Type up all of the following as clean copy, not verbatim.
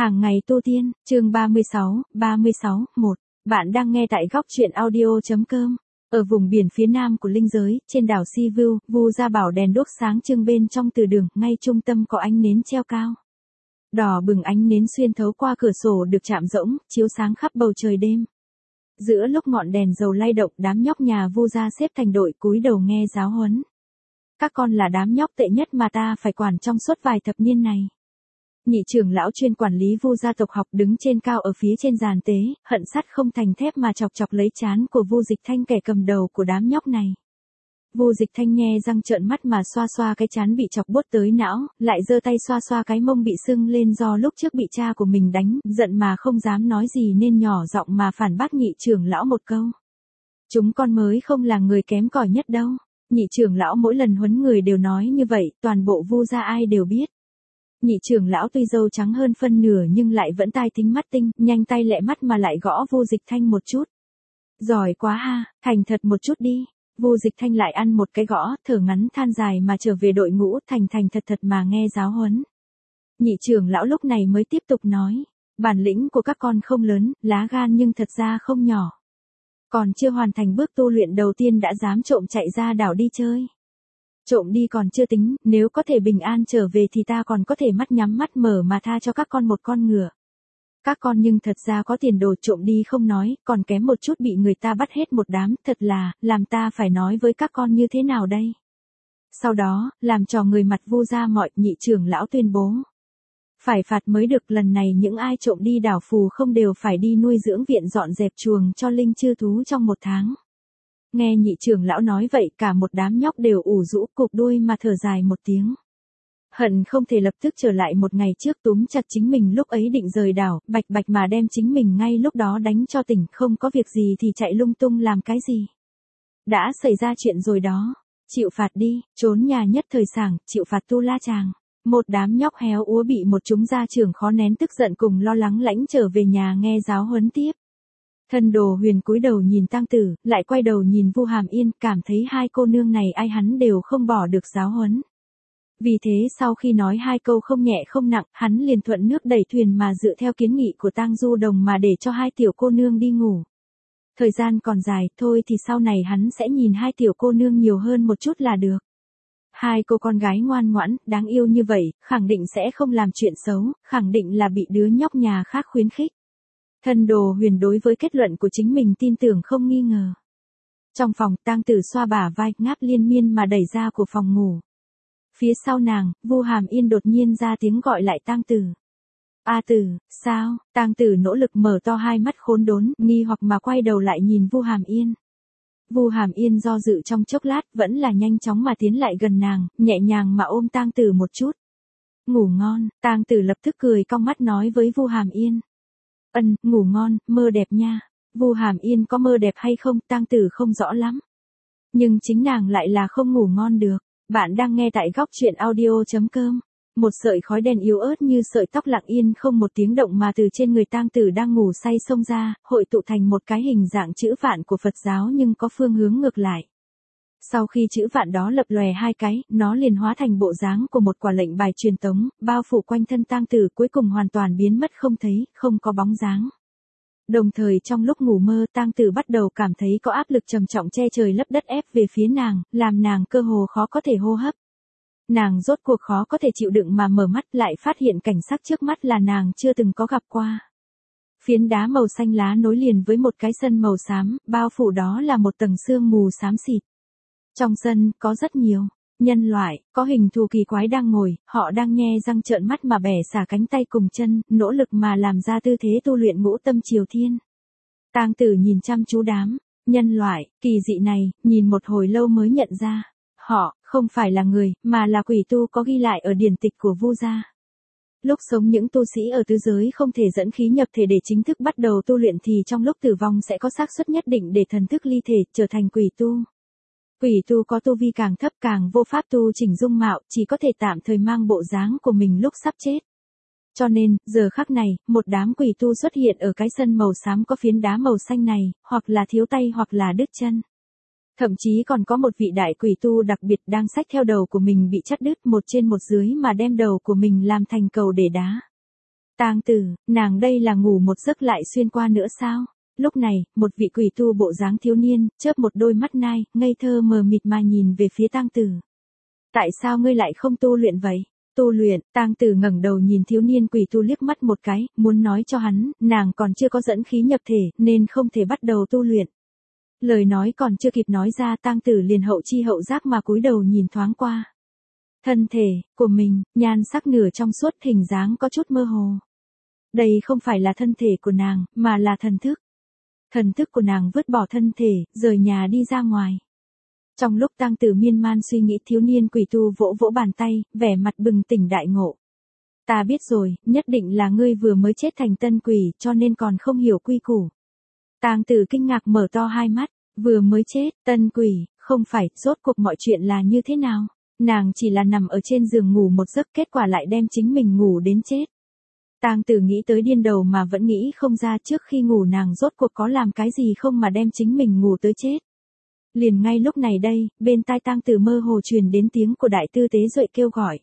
Hàng ngày tu tiên, chương 36, 1. Bạn đang nghe tại góc truyện audio.com. Ở vùng biển phía nam của linh giới, trên đảo Sivu, Vu Gia Bảo đèn đuốc sáng trưng bên trong từ đường, ngay trung tâm có ánh nến treo cao. Đỏ bừng ánh nến xuyên thấu qua cửa sổ được chạm rỗng, chiếu sáng khắp bầu trời đêm. Giữa lúc ngọn đèn dầu lay động, đám nhóc nhà Vu Gia xếp thành đội cúi đầu nghe giáo huấn. Các con là đám nhóc tệ nhất mà ta phải quản trong suốt vài thập niên này. Nhị trưởng lão chuyên quản lý Vu gia tộc học đứng trên cao ở phía trên giàn tế, hận sắt không thành thép mà chọc chọc lấy trán của Vu Dịch Thanh, kẻ cầm đầu của đám nhóc này. Vu Dịch Thanh nhe răng trợn mắt mà xoa xoa cái trán bị chọc buốt tới não, lại giơ tay xoa xoa cái mông bị sưng lên do lúc trước bị cha của mình đánh, giận mà không dám nói gì nên nhỏ giọng mà phản bác nhị trưởng lão một câu. Chúng con mới không là người kém cỏi nhất đâu. Nhị trưởng lão mỗi lần huấn người đều nói như vậy, toàn bộ Vu gia ai đều biết. Nhị trưởng lão tuy râu trắng hơn phân nửa nhưng lại vẫn tai tính mắt tinh, nhanh tay lẹ mắt mà lại gõ Vu Dịch Thanh một chút. Giỏi quá ha, thành thật một chút đi. Vu Dịch Thanh lại ăn một cái gõ, thở ngắn than dài mà trở về đội ngũ, thành thật mà nghe giáo huấn. Nhị trưởng lão lúc này mới tiếp tục nói, bản lĩnh của các con không lớn, lá gan nhưng thật ra không nhỏ. Còn chưa hoàn thành bước tu luyện đầu tiên đã dám trộm chạy ra đảo đi chơi. Trộm đi còn chưa tính, nếu có thể bình an trở về thì ta còn có thể mắt nhắm mắt mở mà tha cho các con một con ngựa. Các con nhưng thật ra có tiền đồ, trộm đi không nói, còn kém một chút bị người ta bắt hết một đám, thật là, làm ta phải nói với các con như thế nào đây? Sau đó, làm trò người mặt Vu gia mọi, nhị trưởng lão tuyên bố. Phải phạt mới được, lần này những ai trộm đi đảo phù không đều phải đi nuôi dưỡng viện dọn dẹp chuồng cho linh chư thú trong 1 tháng. Nghe nhị trưởng lão nói vậy, cả một đám nhóc đều ủ rũ cụp đuôi mà thở dài một tiếng. Hận không thể lập tức trở lại một ngày trước túm chặt chính mình lúc ấy định rời đảo, bạch mà đem chính mình ngay lúc đó đánh cho tỉnh, không có việc gì thì chạy lung tung làm cái gì. Đã xảy ra chuyện rồi đó, chịu phạt đi, trốn nhà nhất thời sảng, chịu phạt tu la chàng. Một đám nhóc héo úa bị một chúng gia trưởng khó nén tức giận cùng lo lắng lãnh trở về nhà nghe giáo huấn tiếp. Thân Đồ Huyền cúi đầu nhìn Tang Tử, lại quay đầu nhìn Vu Hàm Yên, cảm thấy hai cô nương này ai hắn đều không bỏ được giáo huấn. Vì thế sau khi nói hai câu không nhẹ không nặng, hắn liền thuận nước đẩy thuyền mà dựa theo kiến nghị của Tang Du Đồng mà để cho hai tiểu cô nương đi ngủ. Thời gian còn dài, thôi thì sau này hắn sẽ nhìn hai tiểu cô nương nhiều hơn một chút là được. Hai cô con gái ngoan ngoãn, đáng yêu như vậy, khẳng định sẽ không làm chuyện xấu, khẳng định là bị đứa nhóc nhà khác khuyến khích. Thân Đồ Huyền đối với kết luận của chính mình tin tưởng không nghi ngờ. Trong phòng, Tang Tử xoa bả vai, ngáp liên miên mà đẩy ra của phòng ngủ. Phía sau nàng, Vu Hàm Yên đột nhiên ra tiếng gọi lại Tang Tử. A Tử, sao? Tang Tử nỗ lực mở to hai mắt khốn đốn, nghi hoặc mà quay đầu lại nhìn Vu Hàm Yên. Vu Hàm Yên do dự trong chốc lát, vẫn là nhanh chóng mà tiến lại gần nàng, nhẹ nhàng mà ôm Tang Tử một chút. Ngủ ngon. Tang Tử lập tức cười cong mắt nói với Vu Hàm Yên. Ngủ ngon, mơ đẹp nha. Vu Hàm Yên có mơ đẹp hay không, Tang Tử không rõ lắm. Nhưng chính nàng lại là không ngủ ngon được. Bạn đang nghe tại góc truyện audio.com. Một sợi khói đen yếu ớt như sợi tóc lặng yên không một tiếng động mà từ trên người Tang Tử đang ngủ say xông ra, hội tụ thành một cái hình dạng chữ vạn của Phật giáo nhưng có phương hướng ngược lại. Sau khi chữ vạn đó lập lòe hai cái, nó liền hóa thành bộ dáng của một quả lệnh bài truyền tống, bao phủ quanh thân Tang Tử, cuối cùng hoàn toàn biến mất không thấy, không có bóng dáng. Đồng thời trong lúc ngủ mơ, Tang Tử bắt đầu cảm thấy có áp lực trầm trọng che trời lấp đất ép về phía nàng, làm nàng cơ hồ khó có thể hô hấp. Nàng rốt cuộc khó có thể chịu đựng mà mở mắt, lại phát hiện cảnh sắc trước mắt là nàng chưa từng có gặp qua. Phiến đá màu xanh lá nối liền với một cái sân màu xám, bao phủ đó là một tầng sương mù xám xịt. Trong sân, có rất nhiều nhân loại, có hình thù kỳ quái đang ngồi, họ đang nhe răng trợn mắt mà bẻ xả cánh tay cùng chân, nỗ lực mà làm ra tư thế tu luyện ngũ tâm triều thiên. Tang Tử nhìn chăm chú đám nhân loại kỳ dị này, nhìn một hồi lâu mới nhận ra, họ không phải là người, mà là quỷ tu có ghi lại ở điển tịch của Vu gia. Lúc sống những tu sĩ ở tứ giới không thể dẫn khí nhập thể để chính thức bắt đầu tu luyện thì trong lúc tử vong sẽ có xác suất nhất định để thần thức ly thể, trở thành quỷ tu. Quỷ tu có tu vi càng thấp càng vô pháp tu chỉnh dung mạo, chỉ có thể tạm thời mang bộ dáng của mình lúc sắp chết. Cho nên, giờ khắc này, một đám quỷ tu xuất hiện ở cái sân màu xám có phiến đá màu xanh này, hoặc là thiếu tay hoặc là đứt chân. Thậm chí còn có một vị đại quỷ tu đặc biệt đang xách theo đầu của mình bị chặt đứt một trên một dưới mà đem đầu của mình làm thành cầu để đá. Tang Tử, nàng đây là ngủ một giấc lại xuyên qua nữa sao? Lúc này, một vị quỷ tu bộ dáng thiếu niên, chớp một đôi mắt nai, ngây thơ mờ mịt mà nhìn về phía Tang Tử. Tại sao ngươi lại không tu luyện vậy? Tu luyện, Tang Tử ngẩng đầu nhìn thiếu niên quỷ tu liếc mắt một cái, muốn nói cho hắn, nàng còn chưa có dẫn khí nhập thể, nên không thể bắt đầu tu luyện. Lời nói còn chưa kịp nói ra, Tang Tử liền hậu chi hậu giác mà cúi đầu nhìn thoáng qua. Thân thể của mình, nhan sắc nửa trong suốt, hình dáng có chút mơ hồ. Đây không phải là thân thể của nàng, mà là thần thức. Thần thức của nàng vứt bỏ thân thể, rời nhà đi ra ngoài. Trong lúc Tang Tử miên man suy nghĩ, thiếu niên quỷ tu vỗ vỗ bàn tay, vẻ mặt bừng tỉnh đại ngộ. Ta biết rồi, nhất định là ngươi vừa mới chết thành tân quỷ, cho nên còn không hiểu quy củ. Tang Tử kinh ngạc mở to hai mắt, vừa mới chết, tân quỷ, không phải, rốt cuộc mọi chuyện là như thế nào? Nàng chỉ là nằm ở trên giường ngủ một giấc, kết quả lại đem chính mình ngủ đến chết. Tang Tử nghĩ tới điên đầu mà vẫn nghĩ không ra, trước khi ngủ nàng rốt cuộc có làm cái gì không mà đem chính mình ngủ tới chết. Liền ngay lúc này đây, bên tai Tang Tử mơ hồ truyền đến tiếng của đại tư tế Duệ kêu gọi.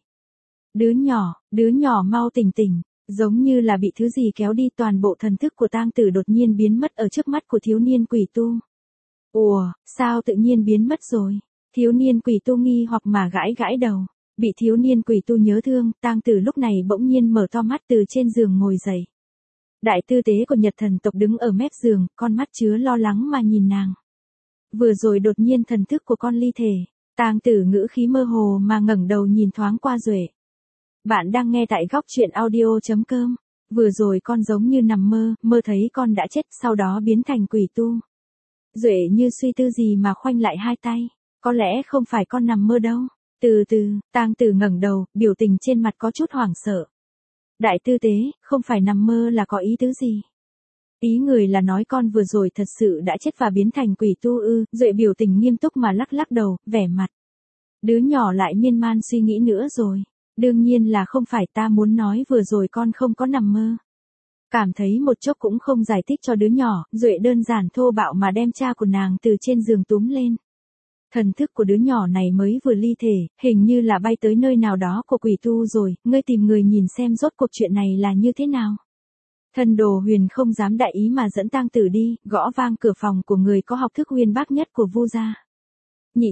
Đứa nhỏ mau tỉnh tỉnh, giống như là bị thứ gì kéo đi, toàn bộ thần thức của Tang Tử đột nhiên biến mất ở trước mắt của thiếu niên quỷ tu. Ủa, sao tự nhiên biến mất rồi? Thiếu niên quỷ tu nghi hoặc mà gãi gãi đầu. Bị thiếu niên quỷ tu nhớ thương, Tang Tử lúc này bỗng nhiên mở to mắt từ trên giường ngồi dậy. Đại tư tế của Nhật thần tộc đứng ở mép giường, con mắt chứa lo lắng mà nhìn nàng. Vừa rồi đột nhiên thần thức của con ly thể. Tang Tử ngữ khí mơ hồ mà ngẩng đầu nhìn thoáng qua Duệ. Bạn đang nghe tại góc truyện audio.com. Vừa rồi con giống như nằm mơ, mơ thấy con đã chết, sau đó biến thành quỷ tu. Duệ như suy tư gì mà khoanh lại hai tay. Có lẽ không phải con nằm mơ đâu. Từ từ, Tang Tử ngẩng đầu, biểu tình trên mặt có chút hoảng sợ. Đại tư tế, không phải nằm mơ là có ý tứ gì? Ý người là nói con vừa rồi thật sự đã chết và biến thành quỷ tu ư? Duệ biểu tình nghiêm túc mà lắc lắc đầu, vẻ mặt. Đứa nhỏ lại miên man suy nghĩ nữa rồi. Đương nhiên là không phải, ta muốn nói vừa rồi con không có nằm mơ. Cảm thấy một chốc cũng không giải thích cho đứa nhỏ, Duệ đơn giản thô bạo mà đem cha của nàng từ trên giường túm lên. Thần thức của đứa nhỏ này mới vừa ly thể, hình như là bay tới nơi nào đó của quỷ tu rồi, ngươi tìm người nhìn xem rốt cuộc chuyện này là như thế nào. Thần Đồ Huyền không dám đại ý mà dẫn Tang Tử đi, gõ vang cửa phòng của người có học thức uyên bác nhất của Vu gia. Nhị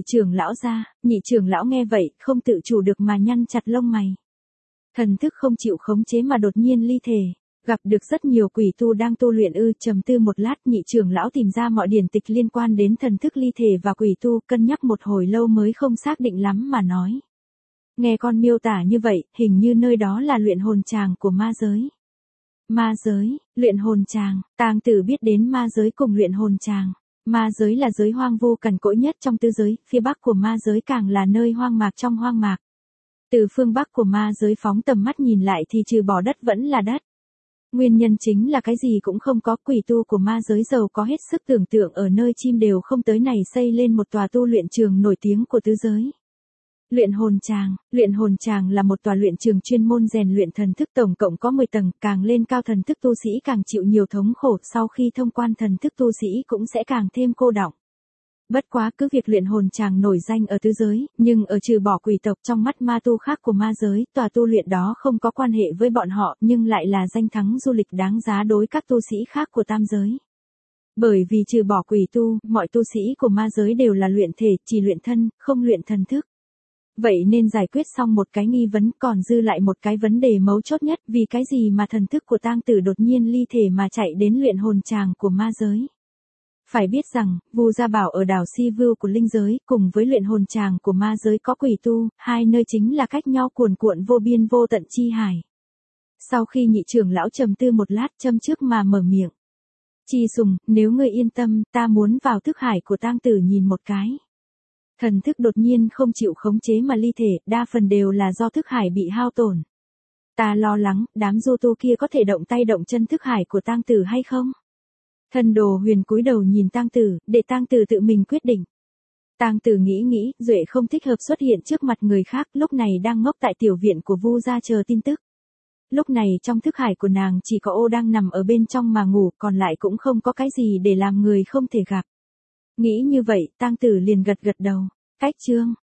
trưởng lão nghe vậy, không tự chủ được mà nhăn chặt lông mày. Thần thức không chịu khống chế mà đột nhiên ly thể. Gặp được rất nhiều quỷ tu đang tu luyện ư? Trầm tư một lát, nhị trưởng lão tìm ra mọi điển tịch liên quan đến thần thức ly thể và quỷ tu, cân nhắc một hồi lâu mới không xác định lắm mà nói. Nghe con miêu tả như vậy, hình như nơi đó là luyện hồn tràng của ma giới. Ma giới, luyện hồn tràng, Tang Tử biết đến ma giới cùng luyện hồn tràng. Ma giới là giới hoang vu cằn cỗi nhất trong tứ giới, phía bắc của ma giới càng là nơi hoang mạc trong hoang mạc. Từ phương bắc của ma giới phóng tầm mắt nhìn lại thì trừ bỏ đất vẫn là đất. Nguyên nhân chính là cái gì cũng không có, quỷ tu của ma giới giàu có hết sức tưởng tượng, ở nơi chim đều không tới này xây lên một tòa tu luyện trường nổi tiếng của tứ giới. Luyện hồn tràng là một tòa luyện trường chuyên môn rèn luyện thần thức, tổng cộng có 10 tầng, càng lên cao thần thức tu sĩ càng chịu nhiều thống khổ, sau khi thông quan thần thức tu sĩ cũng sẽ càng thêm cô đọng. Bất quá cứ việc luyện hồn tràng nổi danh ở tứ giới, nhưng ở trừ bỏ quỷ tộc trong mắt ma tu khác của ma giới, tòa tu luyện đó không có quan hệ với bọn họ, nhưng lại là danh thắng du lịch đáng giá đối các tu sĩ khác của tam giới. Bởi vì trừ bỏ quỷ tu, mọi tu sĩ của ma giới đều là luyện thể, chỉ luyện thân, không luyện thần thức. Vậy nên giải quyết xong một cái nghi vấn, còn dư lại một cái vấn đề mấu chốt nhất, vì cái gì mà thần thức của Tang Tử đột nhiên ly thể mà chạy đến luyện hồn tràng của ma giới. Phải biết rằng, Vu Gia Bảo ở đảo Si Vưu của linh giới, cùng với luyện hồn tràng của ma giới có quỷ tu, hai nơi chính là cách nhau cuồn cuộn vô biên vô tận chi hải. Sau khi nhị trưởng lão trầm tư một lát, châm trước mà mở miệng. Chi Sùng, nếu ngươi yên tâm, ta muốn vào thức hải của Tang Tử nhìn một cái. Thần thức đột nhiên không chịu khống chế mà ly thể, đa phần đều là do thức hải bị hao tổn. Ta lo lắng, đám du tu kia có thể động tay động chân thức hải của Tang Tử hay không? Thần Đồ Huyền cúi đầu nhìn Tang Tử, để Tang Tử tự mình quyết định. Tang Tử nghĩ, Duệ không thích hợp xuất hiện trước mặt người khác, lúc này đang ngốc tại tiểu viện của Vu gia chờ tin tức. Lúc này trong thức hải của nàng chỉ có Ô đang nằm ở bên trong mà ngủ, còn lại cũng không có cái gì để làm người không thể gặp. Nghĩ như vậy, Tang Tử liền gật gật đầu. Cách chương